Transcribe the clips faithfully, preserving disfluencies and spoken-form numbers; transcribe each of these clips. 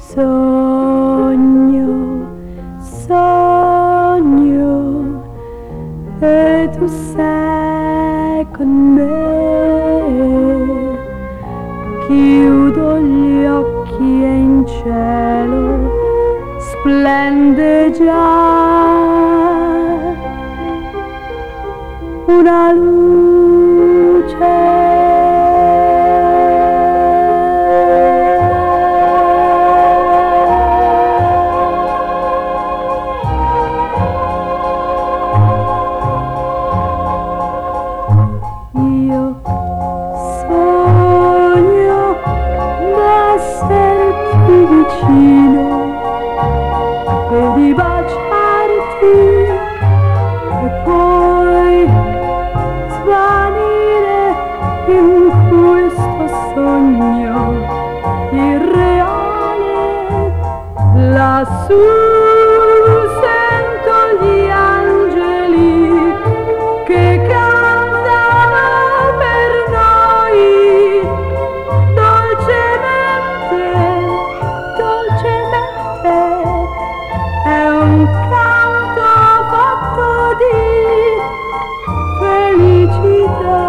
Sogno, sogno, e tu sei con me. Chiudo gli occhi e in cielo splende già una luce. E di baciarti e poi svanire in questo sogno irreale. Lassù sento gli angeli che cantano per noi dolcemente, dolcemente. È un canto fatto di felicità.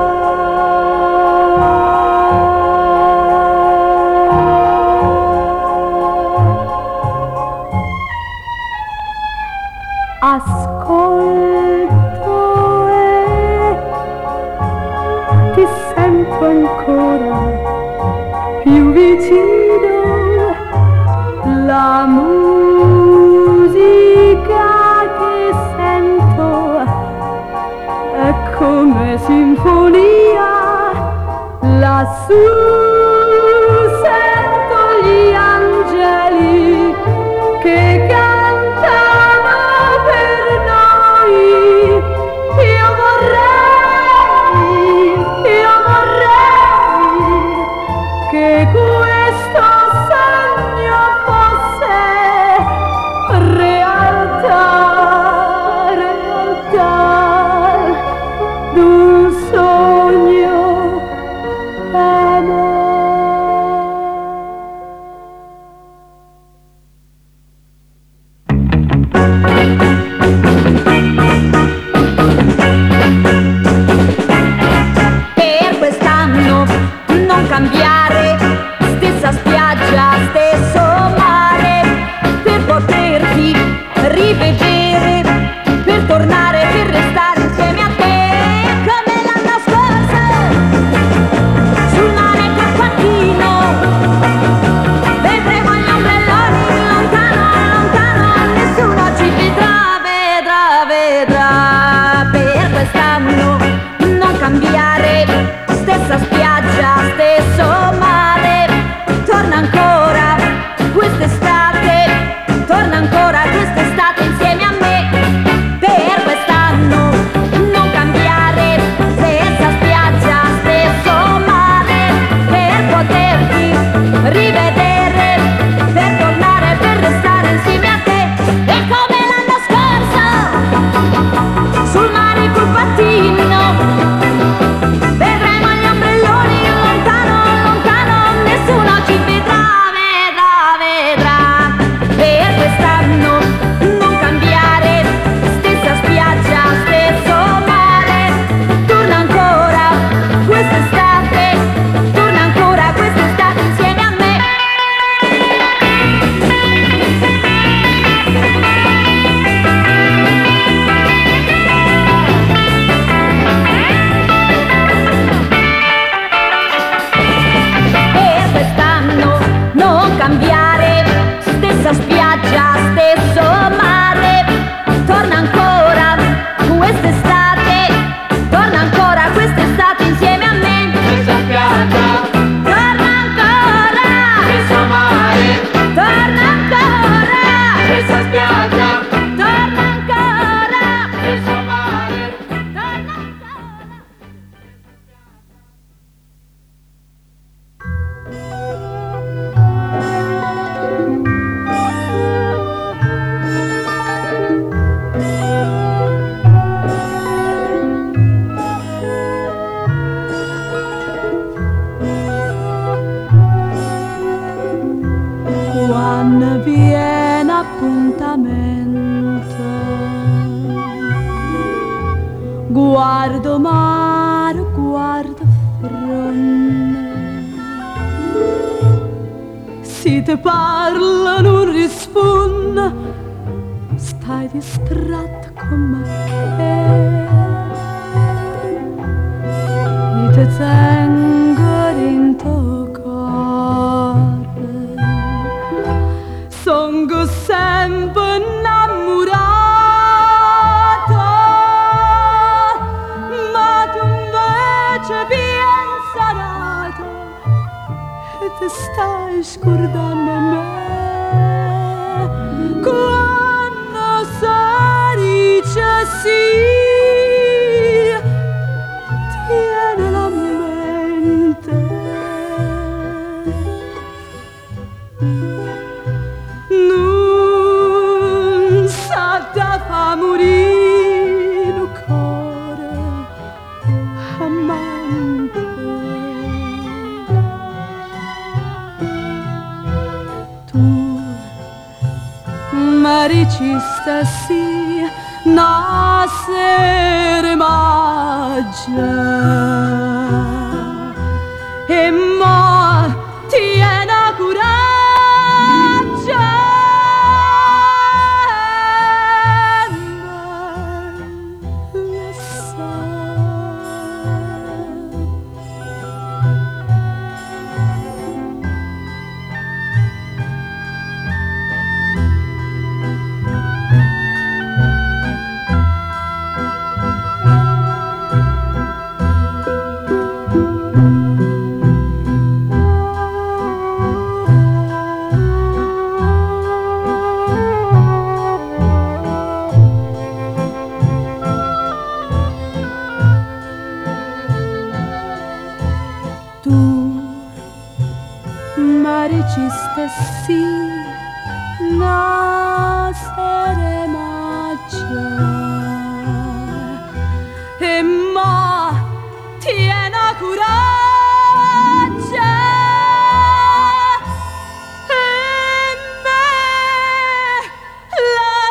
Ascolto e ti sento ancora più vicino. La musica che sento è come sinfonia. Lassù sento gli angeli che cantano per noi. Io vorrei, io vorrei che questo sogno fosse realtà, realtà d'un sogno amore. Per quest'anno non cambiare, stessa spiaggia, stesso mare, per poterti rivedere, per tornare, per restare insieme a te, come l'anno scorso, sul mare croccantino, vedremo gli ombrelloni lontano, lontano, nessuno ci vedrà, vedrà, vedrà. Per quest'anno non cambiare, stessa spiaggia, stesso mare, torna ancora quest'estate, torna ancora quest'estate insieme a me. Per quest'anno non cambiare, stessa spiaggia, stesso mare, per poterti rivedere, per tornare, per restare insieme a te. E come l'anno scorso, sul mare col pattino, vedremo gli ombrelloni lontano, lontano, nessuno ci vedrà, vedrà, vedrà. Per quest'anno non cambiare, stessa spiaggia, stesso mare, torna ancora quest'estate, torna ancora quest'estate insieme a me. Per quest'anno non cambiare, stessa spiaggia, stesso mare, torna ancora quest'estate, torna ancora quest'estate insieme a me. Stessa spiaggia, Torna ancora, stesso mare, torna ancora, stessa spiaggia, torna ancora, stesso mare. torna ancora. non viene appuntamento. Guardo mare, guardo fronte, si te parla non risponde, stai distratto come me. Io te tengo in tuo cuore, sono sempre innamorata, ma tu invece pensarata e te stai scordando me. Quando si dice sì, tiene la mente. Non sa da fa morire il cuore amante. Tu mi dicesti sì, nascere magia, e mo tiene coraggio, e me lo dicesti sì, nascere magia, e mo tiene coraggio, e me la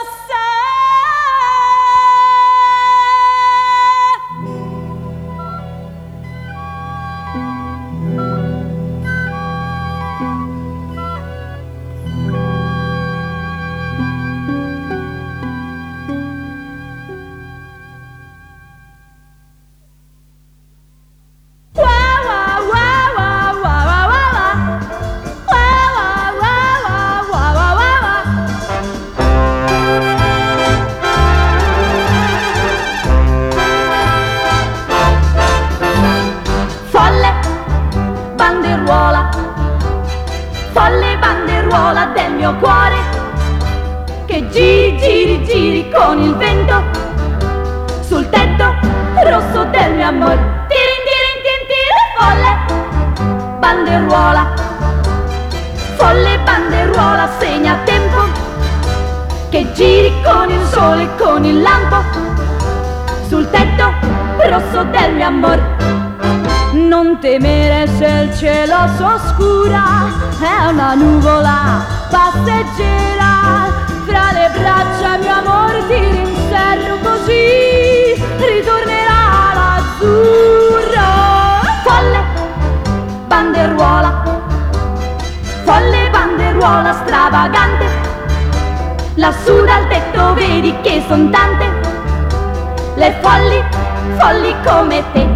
del mio cuore che giri, giri, giri con il vento sul tetto rosso del mio amore. Tirin, tirin, tirin, tirin, folle banderuola, folle banderuola, segna tempo che giri con il sole e con il lampo sul tetto rosso del mio amore. Non temere se il cielo s'oscura, è una nuvola passeggera, fra le braccia mio amor ti rinserro così ritornerà l'azzurro. Folle banderuola, folle banderuola stravagante, lassù dal tetto vedi che son tante le folli, folli come te.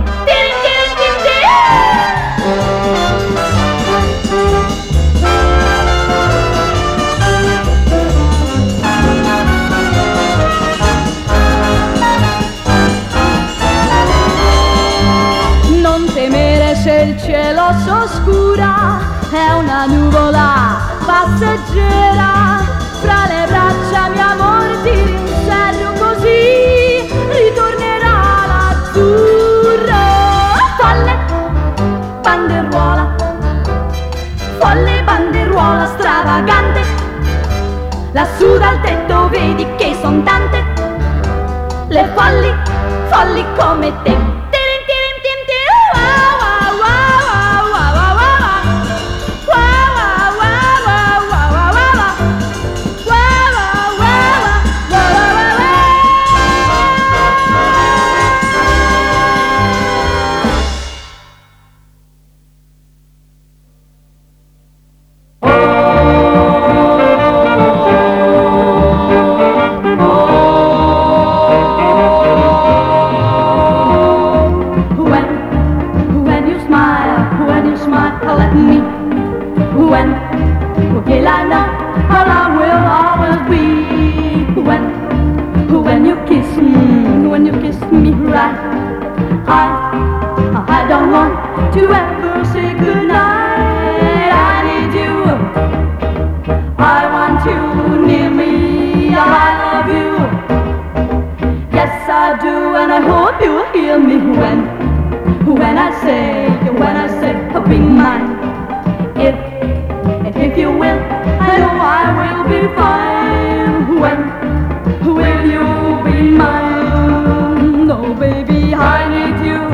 Non temere se il cielo s'oscura, è una nuvola passeggera, fra le braccia mio amor ti rinserro così ritornerà l'azzurro. Folle banderuola, folle banderuola stravagante, lassù dal tetto vedi che son tante le folli, folli come te. all I will always be. When, when you kiss me, when you kiss me right, I, I don't want to ever say goodnight. I need you, I want you near me, I love you. Yes, I do, and I hope you'll hear me when, when I say, when I say, be mine. If, if you will, I know I will be fine. When will you be mine? No, baby, I need you.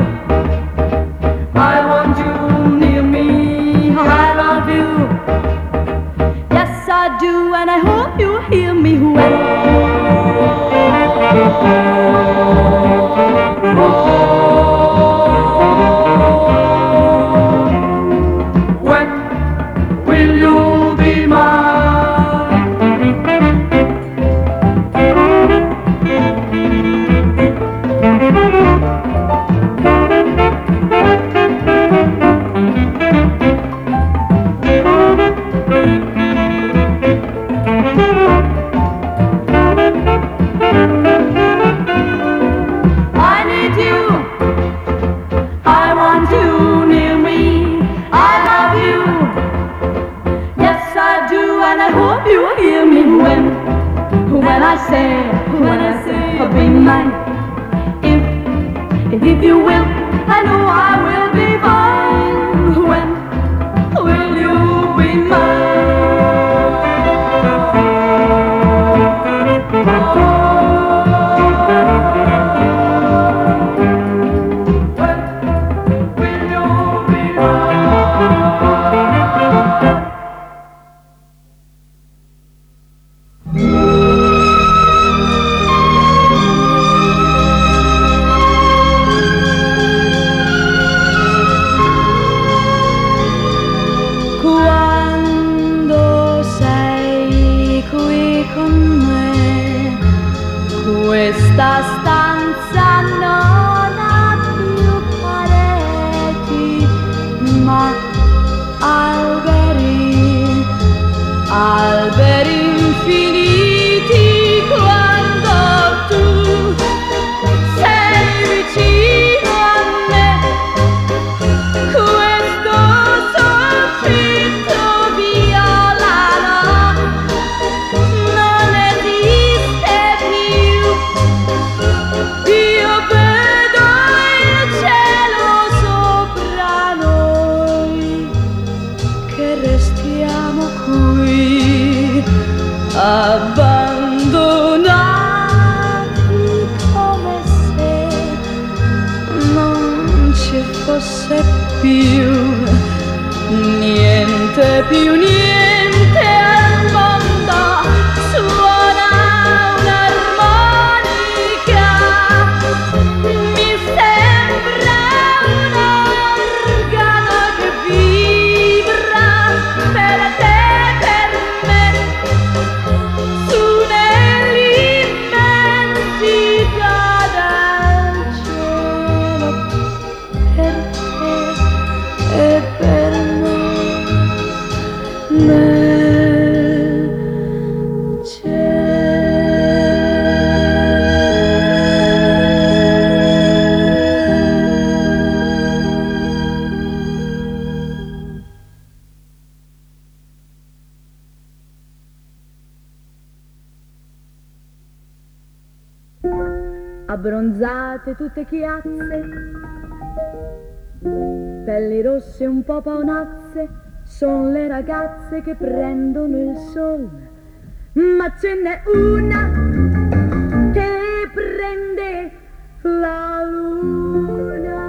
I want you near me. I love you. Yes, I do, and I hope you hear me when. If you will, I know I will be fine. When will you be mine? When will you be mine? Questa stanza non ha più pareti, ma alberi, alberi infiniti. Quando tu sei vicino a me, questo soffitto violano non esiste più. Io vedo il cielo sopra noi, che restiamo qui, abbandonati come se non ci fosse più niente, più niente al mondo. Suona un'armonica, mi sembra un organo che vibra per te, per me, su nell'immensità del cielo, per te e per me, nel cielo. Abbronzate tutte chiazze, pelli rosse un po' paonazze, son le ragazze che prendono il sol. Ma ce n'è una che prende la luna,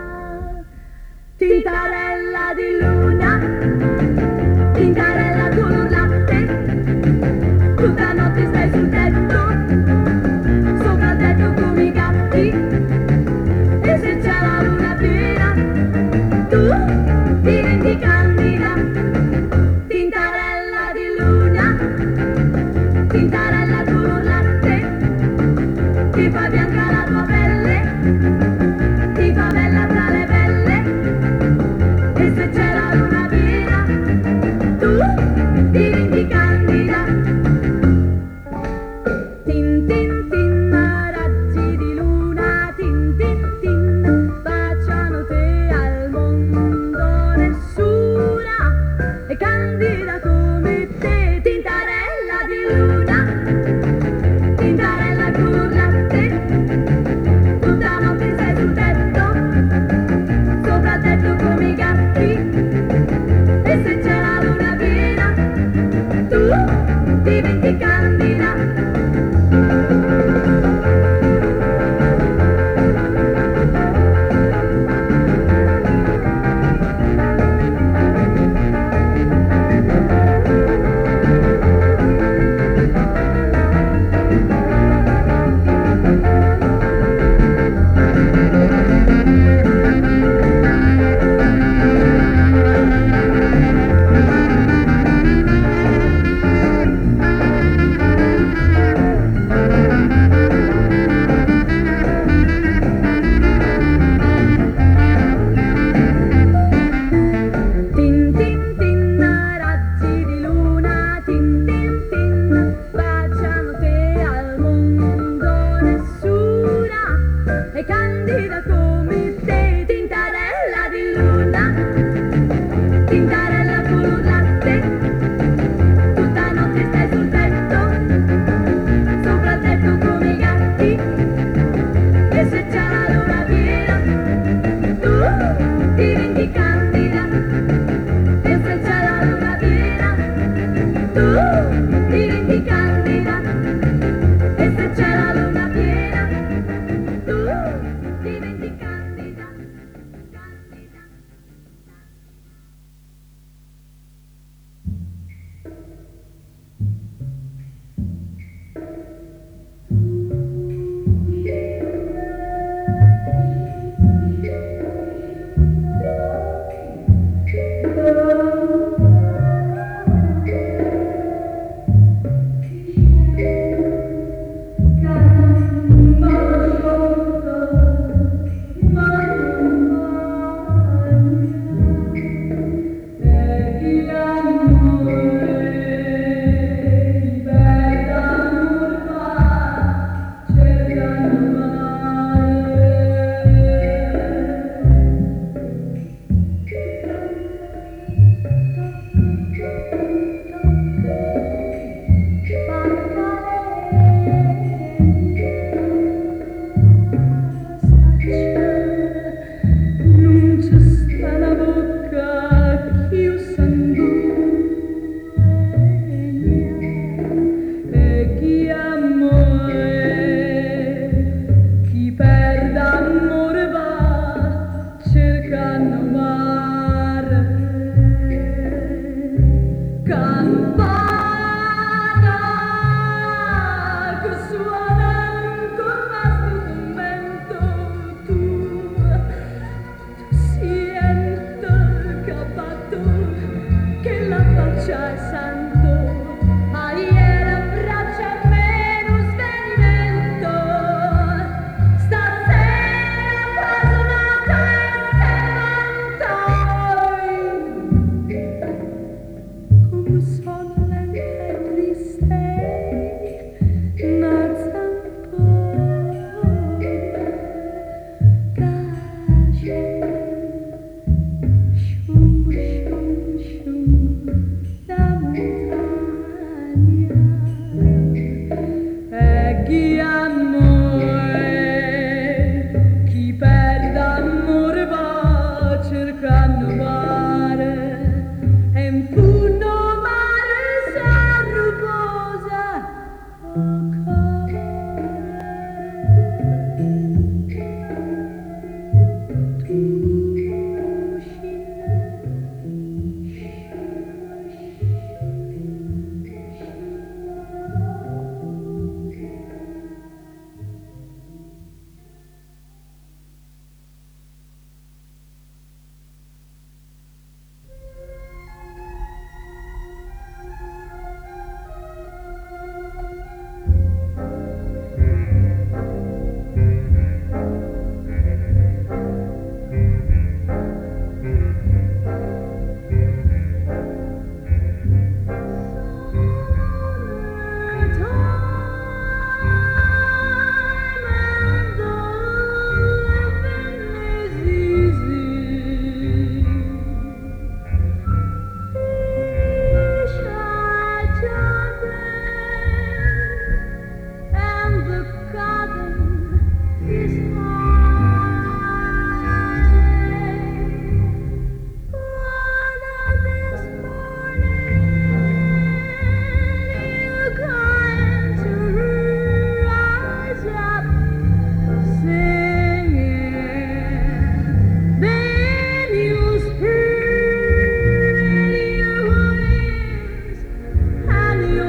tintarella di luna, tintarella con un latte, tutta notte stai sul tetto, sopra il tetto come i gatti, e se c'è la luna piena tu diventi candida. Tintarella di luna, tintarella con un latte, diventi candida.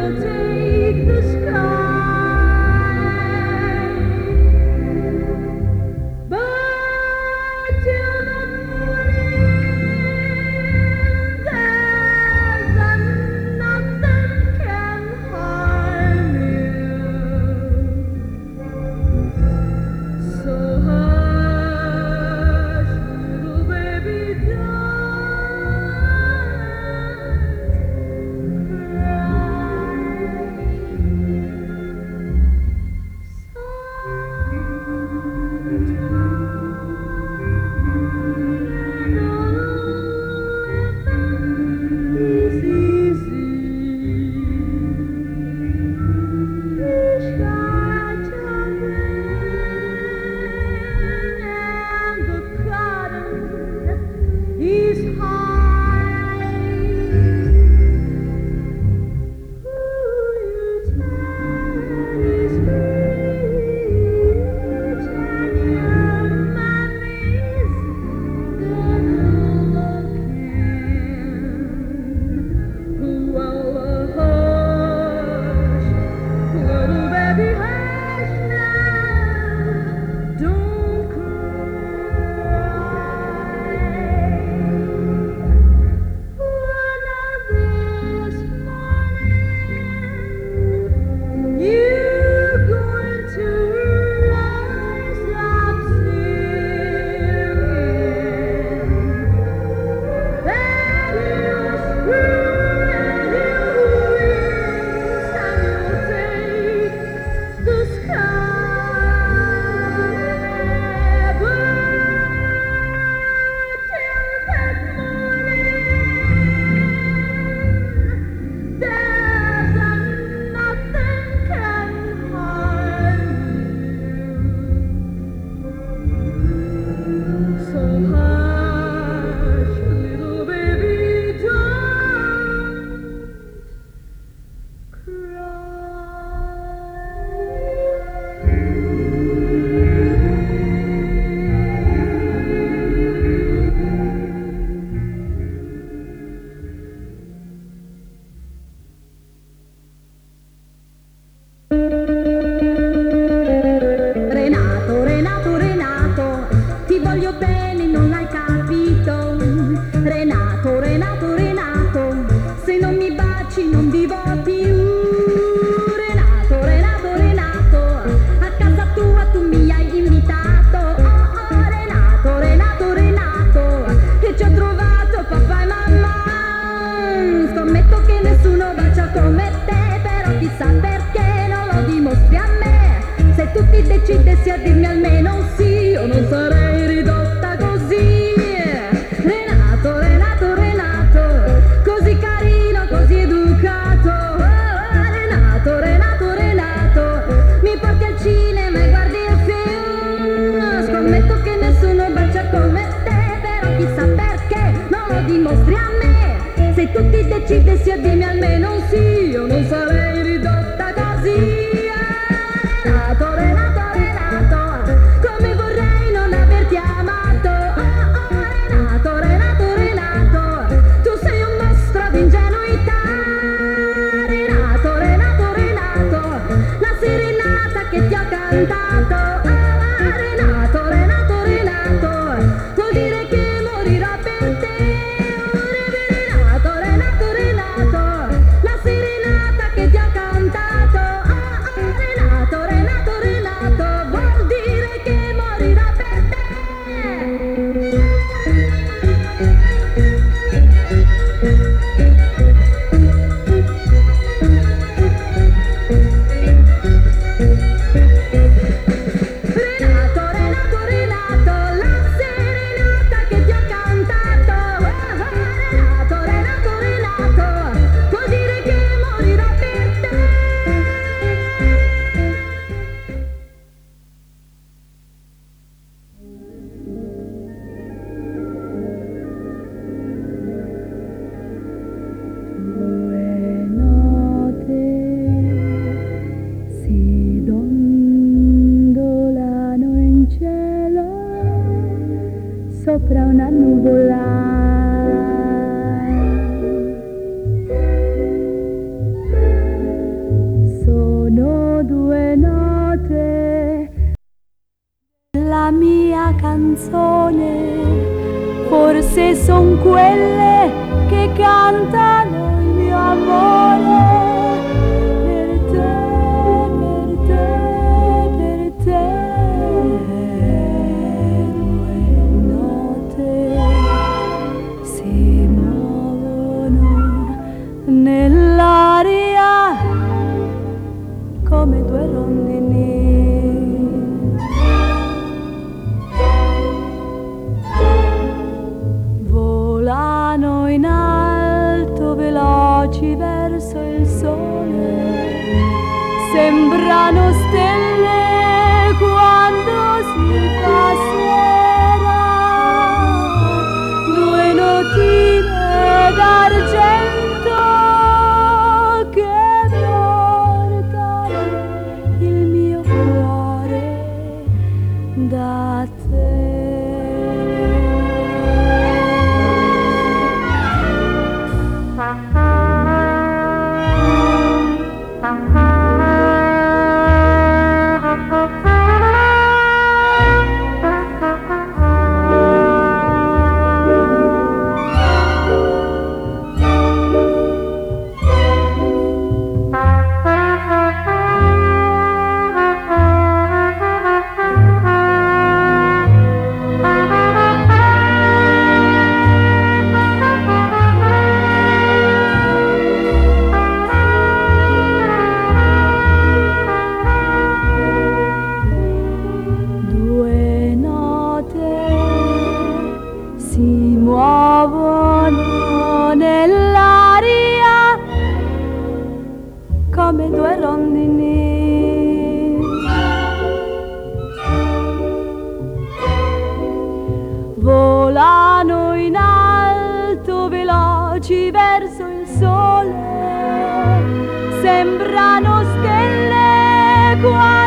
decidessi a dirmi almeno un sì, io non sarei ridotta così. Renato, Renato, Renato, così carino, così educato. Oh, Renato, Renato, Renato, mi porti al cinema e guardi il film. Scommetto che nessuno bacia come te, però chissà perché non lo dimostri a me. Se tu ti decidessi a dirmi almeno un sì, io non sarei ridotta così. Renato, Renato, Renato, come vorrei non averti amato. Oh, oh, Renato, Renato, Renato, tu sei un mostro di ingenuità. Renato, Renato, Renato, la serenata che ti ho cantato. Oh, Renato, Renato, Renato, vuol dire che morirò per te. Renato, Renato, Renato, la serenata che ti ho cantato. Oh, Renato, Renato, Renato, vuol dire che morirò per te. canzone, forse son quelle che cantano il mio amore. Per te, per te, per te, due note si muovono nell'aria come due rondini. Volano in alto veloci verso il sole, sembrano stelle quando si fa sera, due notine d'argento che portano il mio cuore da te. Si muovono nell'aria come due rondini. Volano in alto veloci verso il sole, sembrano stelle qua